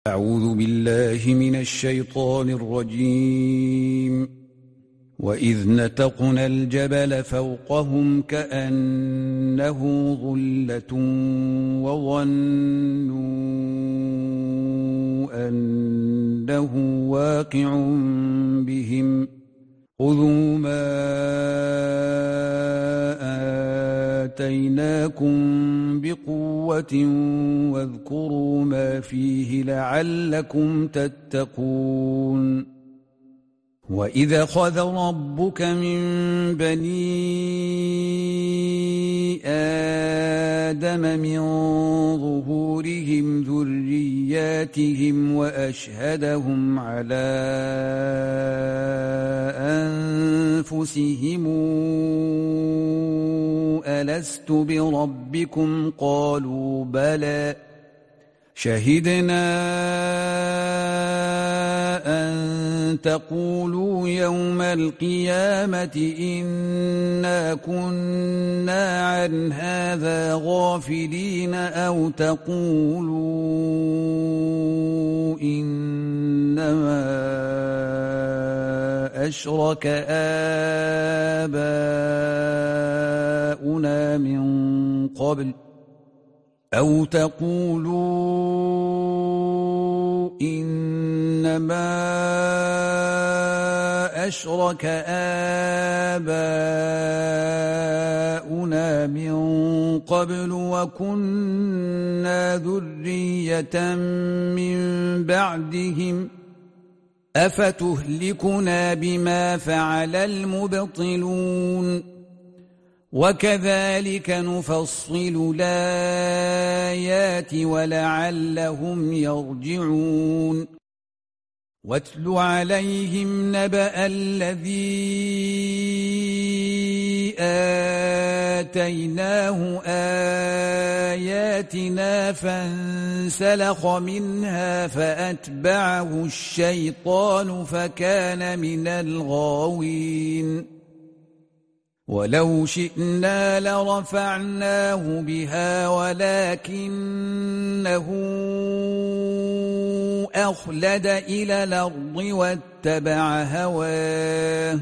أعوذ بالله من الشيطان الرجيم. وإذ نتقنا الجبل فوقهم كأنه ظلة وظنوا أنه واقع بهم خذوا ما آتيناكم بقوة واذكروا ما فيه لعلكم تتقون. وإذا أخذ ربك من بني آدم من ظهورهم ذرياتهم وأشهدهم على أنفسهم ألست بربكم قالوا بلى شهدنا أن تقولوا يوم القيامة إنا كنا عن هذا غافلين أو تقولوا إنما أشرك آباؤنا من قبل أو تقولوا إنما أشرك آباؤنا من قبل وكنا ذرية من بعدهم أفتهلكنا بما فعل المبطلون وكذلك نفصل الآيات ولعلهم يرجعون. واتل عليهم نبأ الذي آتيناه آياتنا فانسلخ منها فأتبعه الشيطان فكان من الغاوين. ولو شئنا لرفعناه بها ولكنه أخلد إلى الأرض واتبع هواه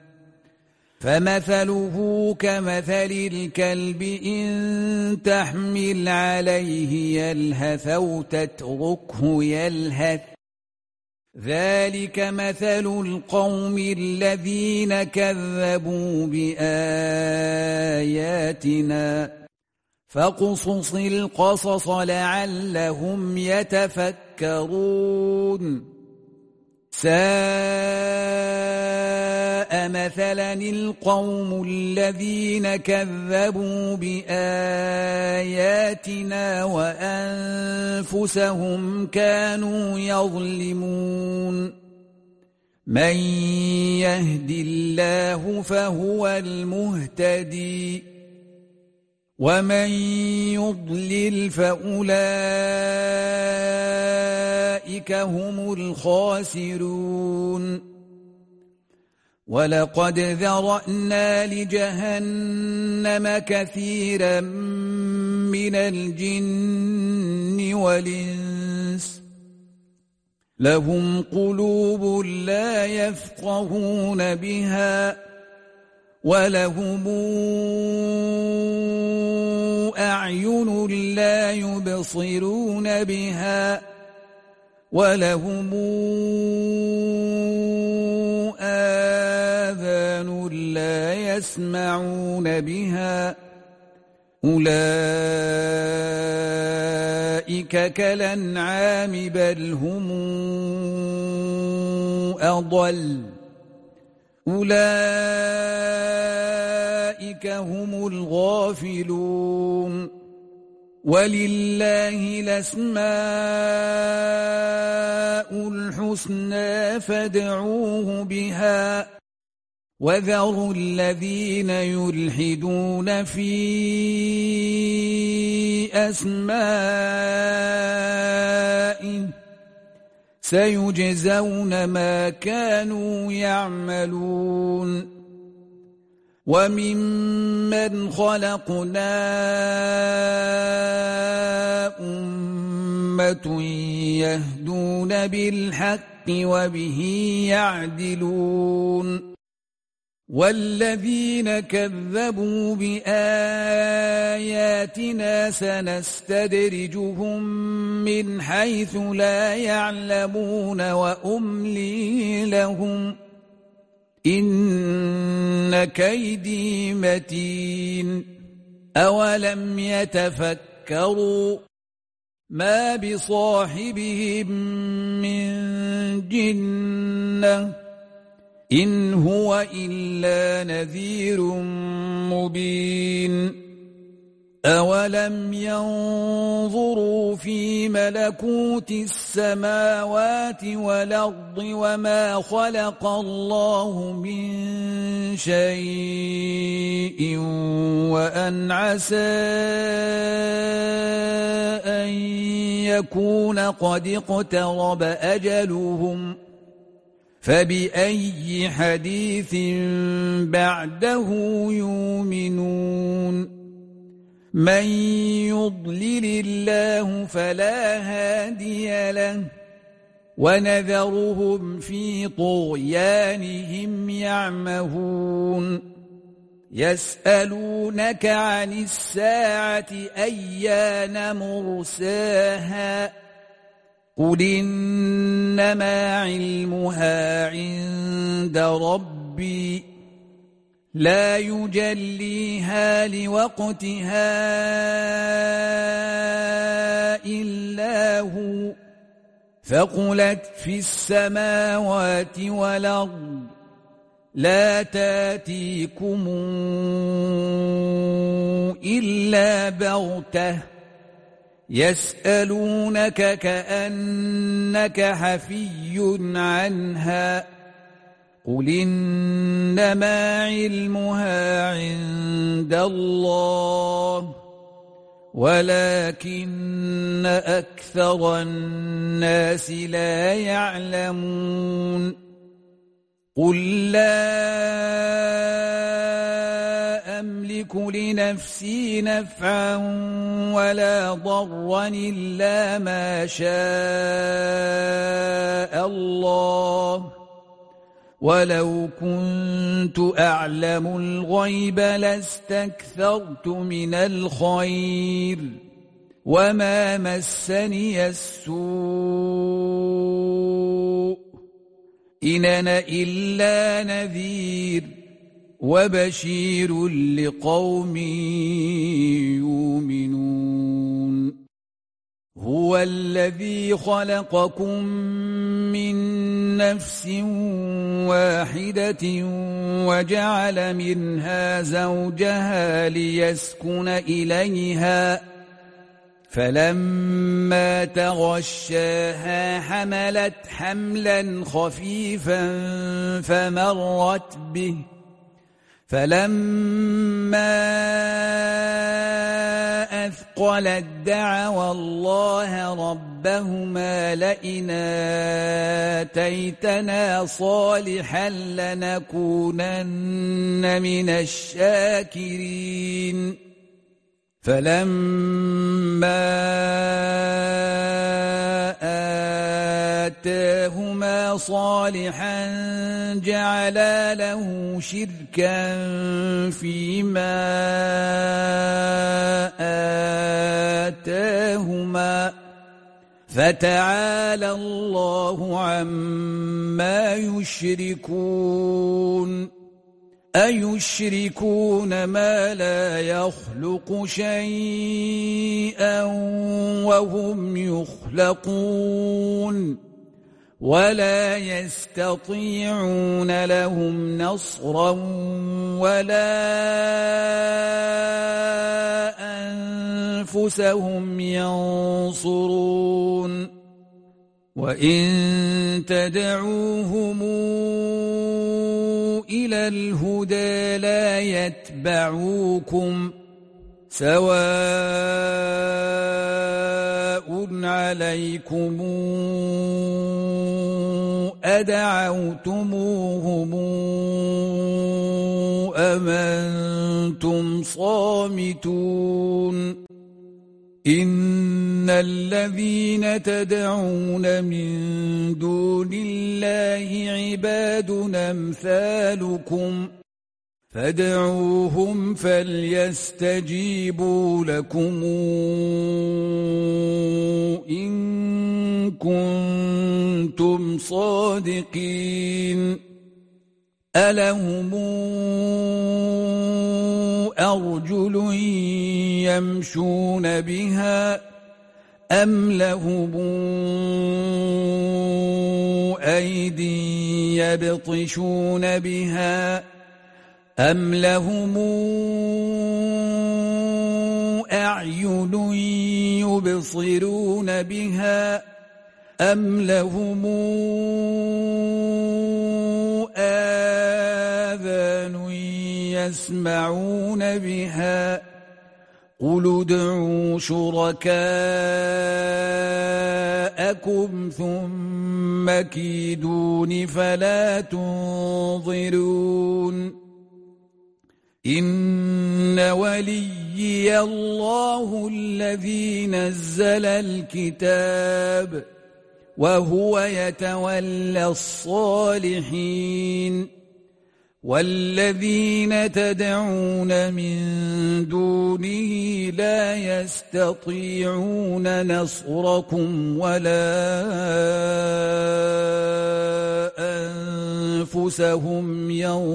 فمثله كمثل الكلب إن تحمل عليه يلهث أو تتركه يلهث ذلك مثل القوم الذين كذبوا بآياتنا فاقصص القصص لعلهم يتفكرون. ساء مثلا القوم الذين كذبوا بآياتنا وأنفسهم كانوا يظلمون. من يهد الله فهو المهتدي ومن يضلل فأولئك هم الخاسرون. ولقد ذرأنا لجهنم كثيرا من الجن والإنس لهم قلوب لا يفقهون بها ولهم أعين لا يبصرون بها ولهم آذان لا يسمعون بها أولئك كالأنعام بل هم أضل أولئك هم الغافلون. ولله الأسماء الحسنى فادعوه بها وذروا الذين يلحدون في أسمائه سيجزون ما كانوا يعملون. وممن خلقنا أمة يهدون بالحق وبه يعدلون والذين كذبوا بآياتنا سنستدرجهم من حيث لا يعلمون وأملي لهم إن كيدي متين أولم يتفكروا ما بصاحبهم من جنة إن هو إلا نذير مبين أولم ينظروا في ملكوت السماوات والأرض وما خلق الله من شيء وأن عسى أن يكون قد اقترب أجلهم فبأي حديث بعده يؤمنون من يضلل الله فلا هادي له ونذرهم في طغيانهم يعمهون يسألونك عن الساعة أيان مرساها قل إنما علمها عند ربي لا يجليها لوقتها إلا هو ثقلت في السماوات والأرض لا تاتيكم إلا بغتة يسألونك كأنك حفي عنها قل إنما علمها عند الله ولكن أكثر الناس لا يعلمون قل لا أملك لنفسي نفعا ولا ضرا إلا ما شاء الله ولو كنت أعلم الغيب لاستكثرت من الخير وما مسني السوء إن أنا إلا نذير وبشير لقوم يؤمنون هو الذي خلقكم من نفس واحدة وجعل منها زوجها ليسكن إليها فلما تغشاها حملت حملا خفيفا فمرت به فلما أثقلت دعوا الله ربهما لئن آتيتنا صالحا لنكونن من الشاكرين فلما آتاهما صالحا جعلا له شركا فيما آتاهما فتعالى الله عما يشركون أيشركون ما لا يخلق شيئا وهم يخلقون ولا يستطيعون لهم نصرا ولا أنفسهم ينصرون وإن تدعوهم إلى الهدى لا يتبعوكم سواء عليكم أدعوتموهم أم أنتم صامتون إن الذين تدعون من دون الله عباد أمثالكم فادعوهم فليستجيبوا لكم إن كنتم صادقين ألهم أرجل يمشون بها أم لهم أيدي يبطشون بها أم لهم أعين يبصرون بها أم لهم آذان يسمعون بها قل ادعوا شركاءكم ثم كيدون فلا تنظرون إن وليي الله الذي نزل الكتاب وهو يتولى الصالحين والذين تدعون من دونه لا يستطيعون نصركم ولا أنفسهم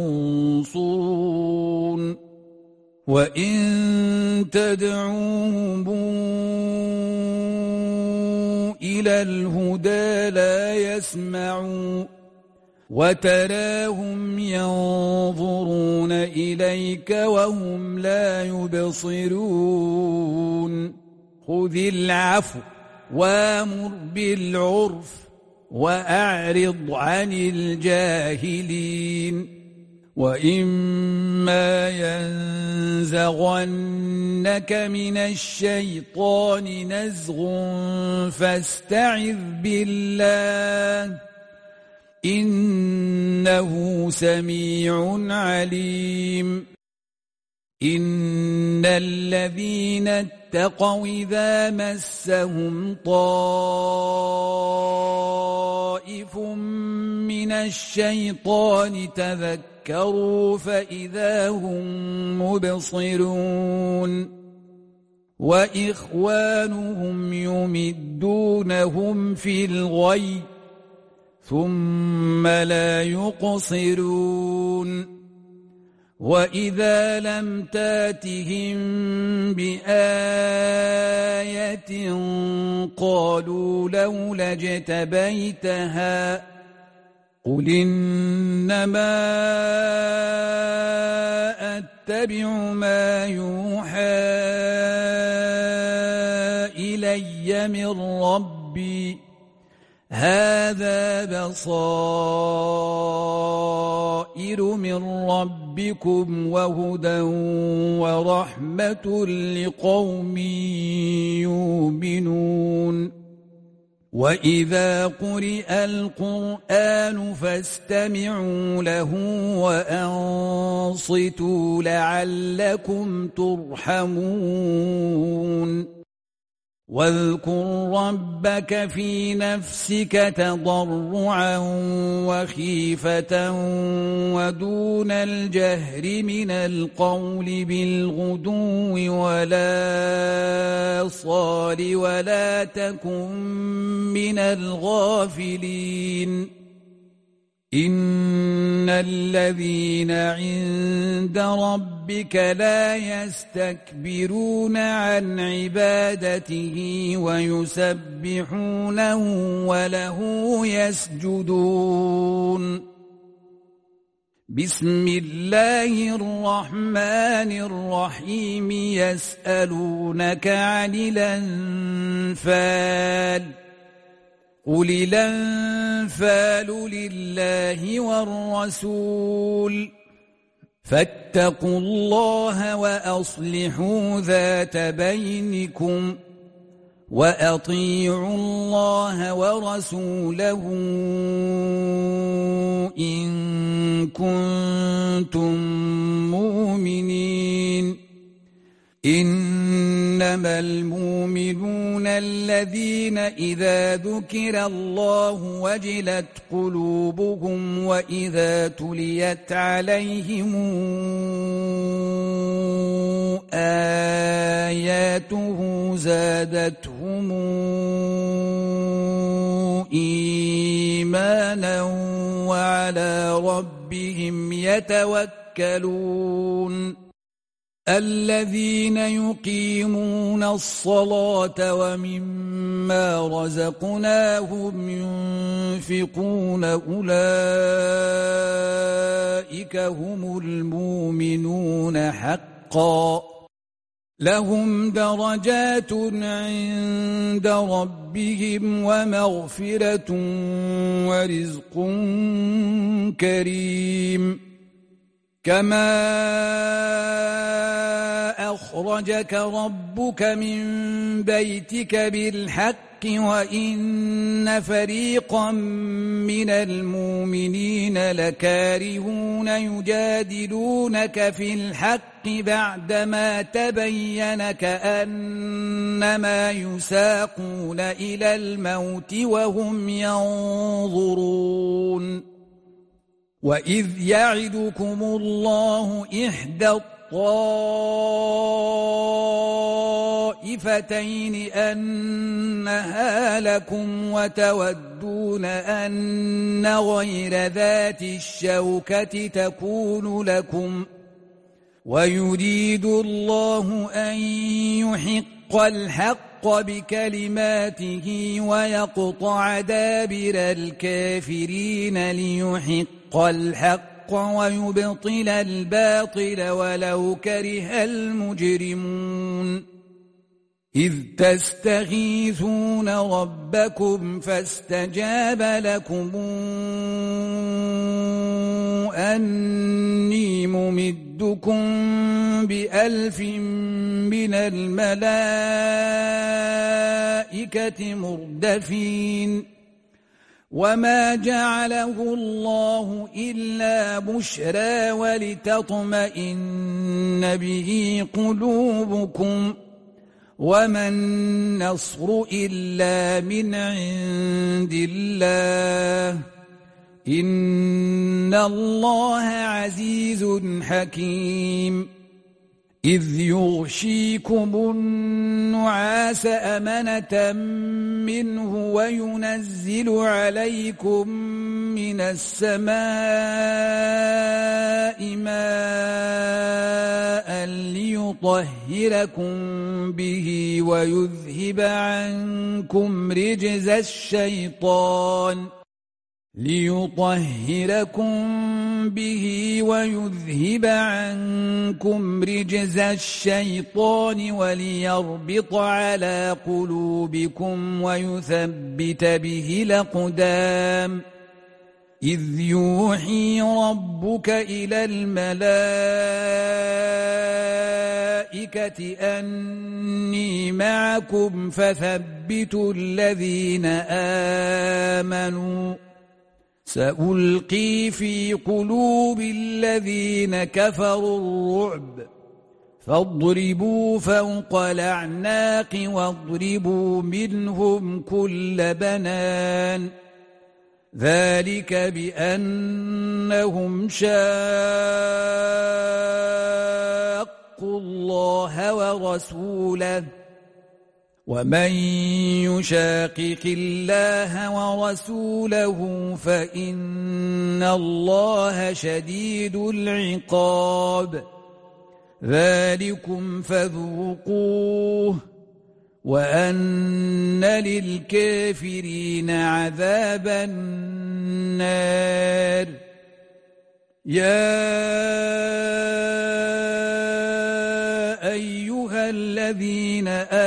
ينصرون وإن تدعوهم إلى الهدى لا يسمعون وتراهم ينظرون إليك وهم لا يبصرون خذ العفو وامر بالعرف وأعرض عن الجاهلين وإما ينزغنك من الشيطان نزغ فاستعذ بالله إنه سميع عليم إن الذين اتقوا إذا مسهم طائف من الشيطان تذكروا فإذا هم مبصرون وإخوانهم يمدونهم في الغي ثم لا يقصرون وإذا لم تاتهم بآية قالوا لولا اجتبيتها قل إنما أتبع ما يوحى إلي من ربي هذا بصائر من ربكم وهدى ورحمة لقوم يؤمنون وإذا قرئ القرآن فاستمعوا له وأنصتوا لعلكم ترحمون واذكر ربك في نفسك تضرعا وخيفة ودون الجهر من القول بالغدو ولا صال ولا تكن من الغافلين إن الذين عند ربك لا يستكبرون عن عبادته ويسبحونه وله يسجدون بسم الله الرحمن الرحيم يسألونك عن الأنفال قل الأنفال لله والرسول فاتقوا الله وأصلحوا ذات بينكم وأطيعوا الله ورسوله إن كنتم مؤمنين إنما إنما المؤمنون الذين إذا ذكر الله وجلت قلوبهم وإذا تليت عليهم آياته زادتهم إيمانا وعلى ربهم يتوكلون الذين يقيمون الصلاة ومما رزقناهم ينفقون أولئك هم المؤمنون حقا لهم درجات عند ربهم ومغفرة ورزق كريم كما أخرجك ربك من بيتك بالحق وإن فريقا من المؤمنين لكارهون يجادلونك في الحق بعدما تبين كأنما يساقون إلى الموت وهم ينظرون وإذ يعدكم الله إحدى الطائفتين أنها لكم وتودون أن غير ذات الشوكة تكون لكم ويريد الله أن يحق الحق بكلماته ويقطع دابر الكافرين ليحق الحق ويبطل الباطل ولو كره المجرمون إذ تستغيثون ربكم فاستجاب لكم أني ممدكم ب1000 من الملائكة مردفين وما جعله الله إلا بشرى ولتطمئن به قلوبكم وما النصر إلا من عند الله إن الله عزيز حكيم إذ يغشيكم النعاس أمنة منه وينزل عليكم من السماء ماء ليطهركم به ويذهب عنكم رجز الشيطان وليربط على قلوبكم ويثبت به الأقدام إذ يوحي ربك إلى الملائكة أني معكم فثبتوا الذين آمنوا سألقي في قلوب الذين كفروا الرعب فاضربوا فوق الأعناق واضربوا منهم كل بنان ذلك بأنهم شاقوا الله ورسوله ومن يشاقق الله ورسوله فإن الله شديد العقاب ذلكم فذوقوه وأن للكافرين عذاب النار يا أيها الذين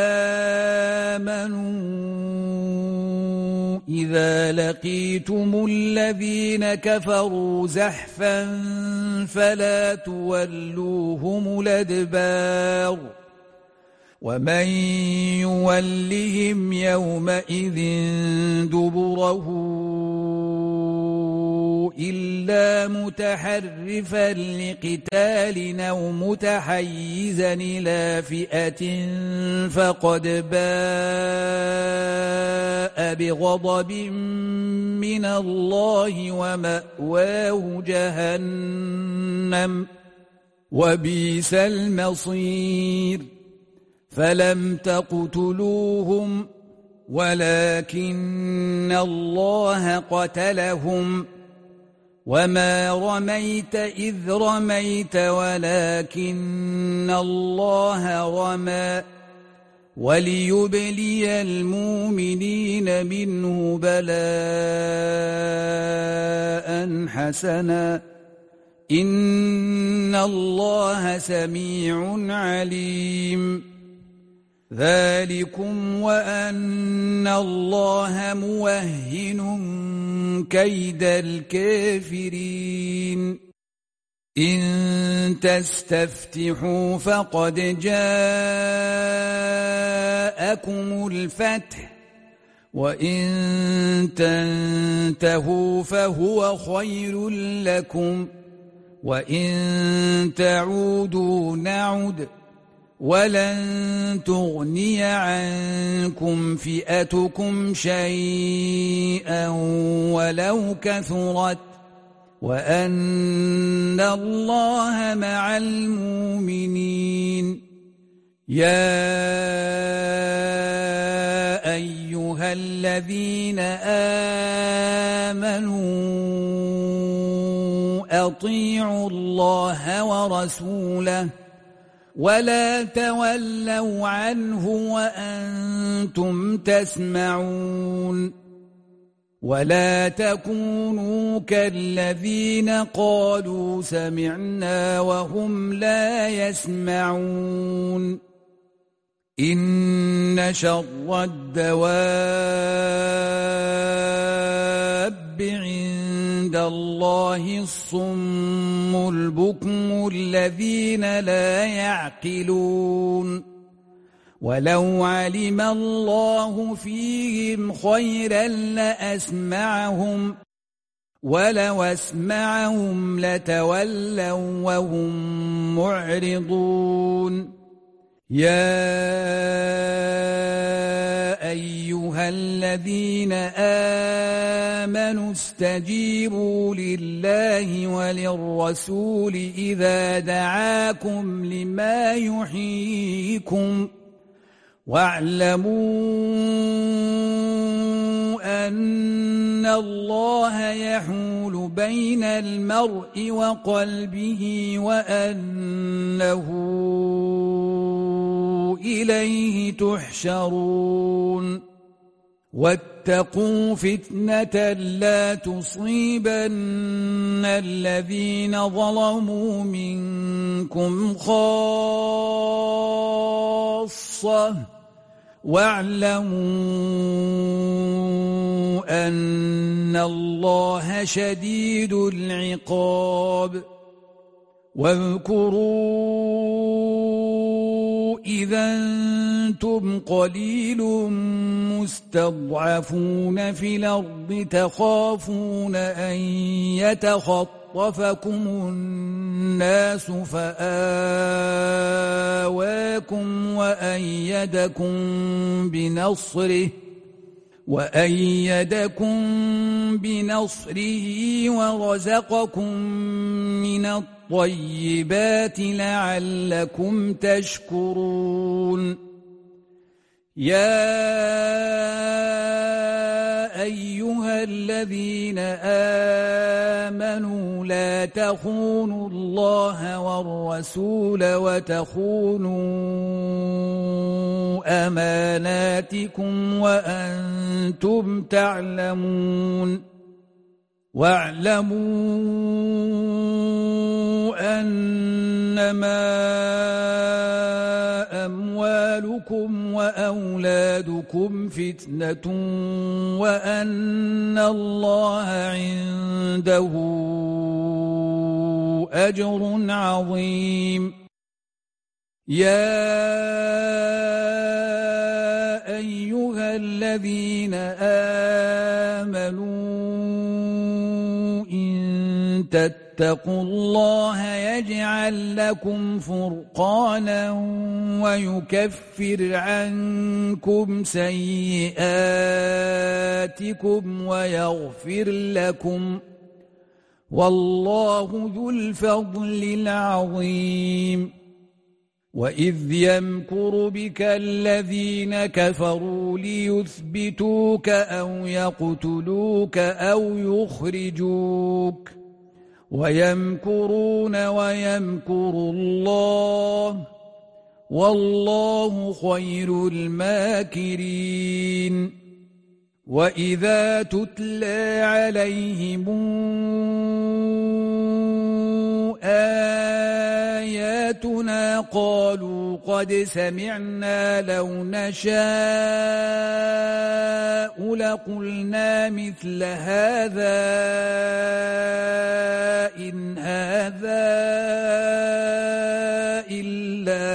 آمنوا إذا لقيتم الذين كفروا زحفا فلا تولوهم الأدبار ومن يولهم يومئذ دبره إلا متحرفا لقتال أو متحيزا إلى فئة فقد باء بغضب من الله ومأواه جهنم وبئس المصير فلم تقتلوهم ولكن الله قتلهم وما رميت إذ رميت ولكن الله رمى وليبلي المؤمنين منه بلاء حسنا إن الله سميع عليم ذلكم وأن الله موهن كيد الكافرين إن تستفتحوا فقد جاءكم الفتح وإن تنتهوا فهو خير لكم وإن تعودوا نعد ولن تغني عنكم فئتكم شيئا ولو كثرت وأن الله مع المؤمنين يا أيها الذين آمنوا أطيعوا الله ورسوله ولا تولوا عنه وأنتم تسمعون ولا تكونوا كالذين قالوا سمعنا وهم لا يسمعون إن شر الدواب عند الله الصم البكم الذين لا يعقلون ولو علم الله فيهم خيرا لأسمعهم ولو أسمعهم لتولوا وهم معرضون يا أيها الذين آمنوا استجيبوا لله وللرسول إذا دعاكم لما يحييكم واعلموا أن الله يحول بين المرء وقلبه وأنه إليه تحشرون واتقوا فتنة لا تصيبن الذين ظلموا منكم خاصة واعلموا أن الله شديد العقاب واذكروا إذا أنتم قليل مستضعفون في الأرض تخافون أن يتخطفكم الناس فآواكم وأيدكم بنصره ورزقكم من الطيبات لعلكم تشكرون يا أيها الذين آمنوا لا تخونوا الله والرسول وتخونوا أماناتكم وأنتم تعلمون واعلموا أنما أموالكم وأولادكم فتنة وأن الله عنده أجر عظيم يا أيها الذين آمنوا إن تتقوا الله يجعل لكم فرقانا ويكفر عنكم سيئاتكم ويغفر لكم والله ذو الفضل العظيم وإذ يمكر بك الذين كفروا ليثبتوك أو يقتلوك أو يخرجوك ويمكرون ويمكر الله والله خير الماكرين وإذا تتلى عليهم آياتنا قالوا قد سمعنا لو نشاء لقلنا مثل هذا إن هذا إلا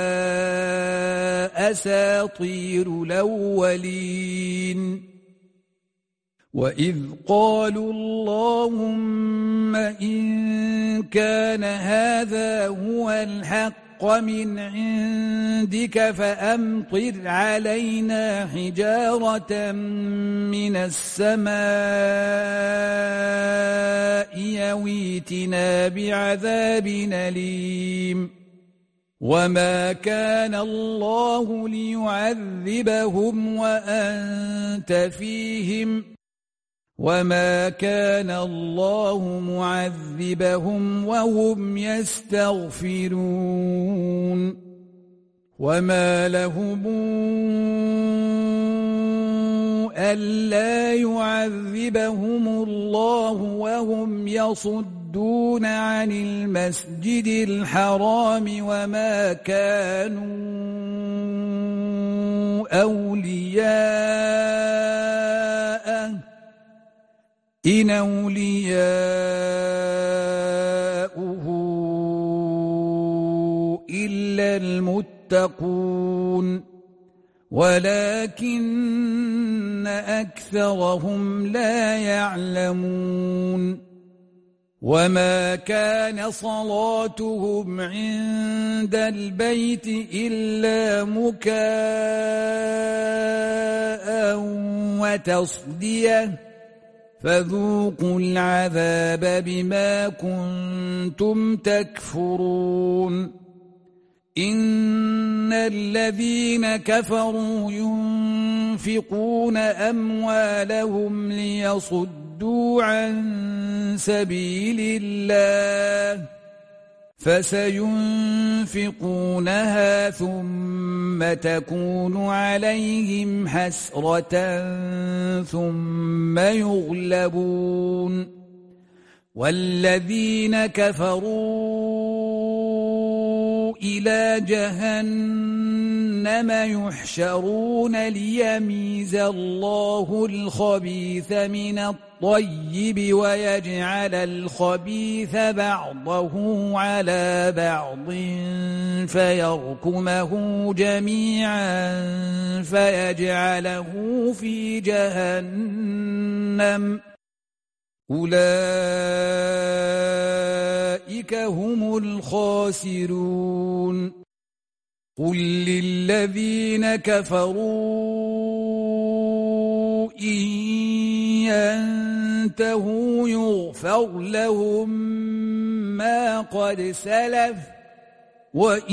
أساطير الأولين وإذ قالوا اللهم إن كان هذا هو الحق من عندك فأمطر علينا حجارة من السماء أو ائتنا بعذاب أليم وما كان الله ليعذبهم وأنت فيهم وما كان الله معذبهم وهم يستغفرون وما لهم ألا يعذبهم الله وهم يصدون عن المسجد الحرام وما كانوا أولياءه إن أولياؤه إلا المتقون ولكن أكثرهم لا يعلمون وما كان صلاتهم عند البيت إلا مكاء وتصدية فذوقوا العذاب بما كنتم تكفرون إن الذين كفروا ينفقون أموالهم ليصدوا عن سبيل الله فسينفقونها ثم تكون عليهم حسرة ثم يغلبون والذين كفروا إلى جهنم يحشرون ليميز الله الخبيث من الطيب ويجعل الخبيث بعضه على بعض فيركمه جميعا فيجعله في جهنم أولئك هم الخاسرون قل للذين كفروا إن ينتهوا يغفر لهم ما قد سلف وإن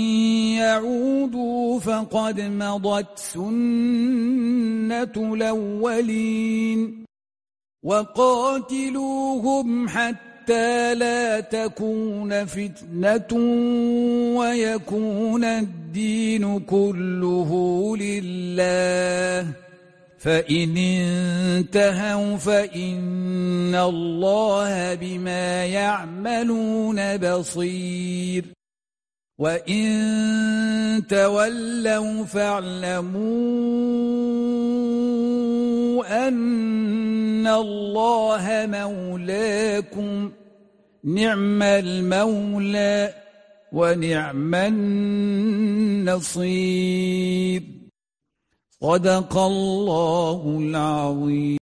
يعودوا فقد مضت سنة الأولين وقاتلوهم حتى لا تكون فتنة ويكون الدين كله لله فإن انتهوا فإن الله بما يعملون بصير وإن تولوا فاعلموا أن الله مولاكم نعم المولى ونعم النصير صدق الله العظيم.